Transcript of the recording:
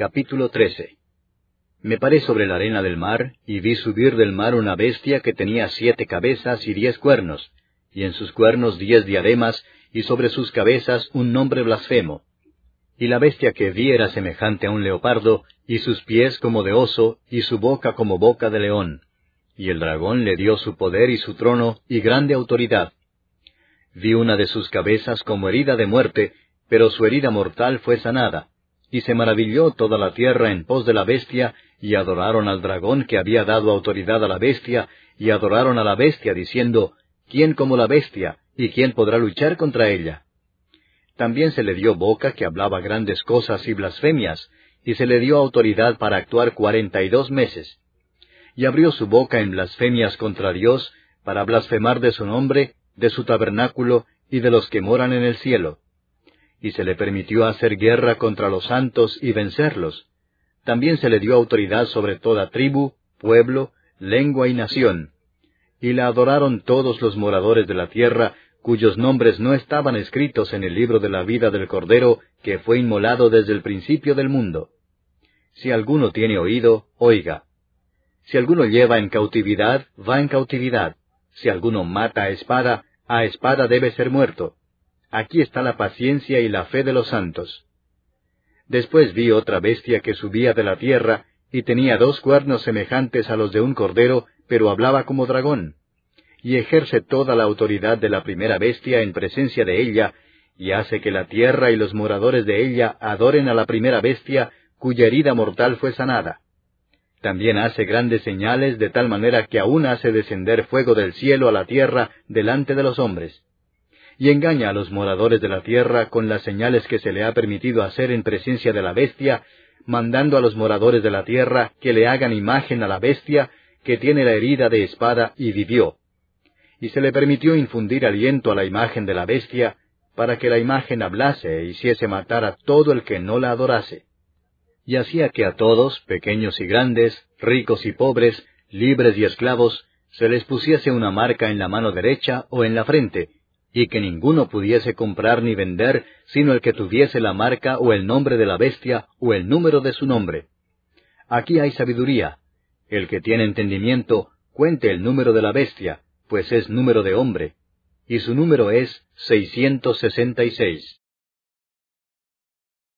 Capítulo 13. Me paré sobre la arena del mar, y vi subir del mar una bestia que tenía 7 cabezas y 10 cuernos, y en sus cuernos 10 diademas, y sobre sus cabezas un nombre blasfemo. Y la bestia que vi era semejante a un leopardo, y sus pies como de oso, y su boca como boca de león. Y el dragón le dio su poder y su trono, y grande autoridad. Vi una de sus cabezas como herida de muerte, pero su herida mortal fue sanada. Y se maravilló toda la tierra en pos de la bestia, y adoraron al dragón que había dado autoridad a la bestia, y adoraron a la bestia, diciendo, ¿quién como la bestia, y quién podrá luchar contra ella? También se le dio boca que hablaba grandes cosas y blasfemias, y se le dio autoridad para actuar 42 meses. Y abrió su boca en blasfemias contra Dios, para blasfemar de su nombre, de su tabernáculo, y de los que moran en el cielo. Y se le permitió hacer guerra contra los santos y vencerlos. También se le dio autoridad sobre toda tribu, pueblo, lengua y nación. Y la adoraron todos los moradores de la tierra, cuyos nombres no estaban escritos en el libro de la vida del Cordero, que fue inmolado desde el principio del mundo. Si alguno tiene oído, oiga. Si alguno lleva en cautividad, va en cautividad. Si alguno mata a espada debe ser muerto. Aquí está la paciencia y la fe de los santos. Después vi otra bestia que subía de la tierra, y tenía 2 cuernos semejantes a los de un cordero, pero hablaba como dragón. Y ejerce toda la autoridad de la primera bestia en presencia de ella, y hace que la tierra y los moradores de ella adoren a la primera bestia, cuya herida mortal fue sanada. También hace grandes señales, de tal manera que aún hace descender fuego del cielo a la tierra delante de los hombres. Y engaña a los moradores de la tierra con las señales que se le ha permitido hacer en presencia de la bestia, mandando a los moradores de la tierra que le hagan imagen a la bestia, que tiene la herida de espada y vivió. Y se le permitió infundir aliento a la imagen de la bestia, para que la imagen hablase e hiciese matar a todo el que no la adorase. Y hacía que a todos, pequeños y grandes, ricos y pobres, libres y esclavos, se les pusiese una marca en la mano derecha o en la frente, y que ninguno pudiese comprar ni vender, sino el que tuviese la marca o el nombre de la bestia o el número de su nombre. Aquí hay sabiduría. El que tiene entendimiento, cuente el número de la bestia, pues es número de hombre, y su número es 666.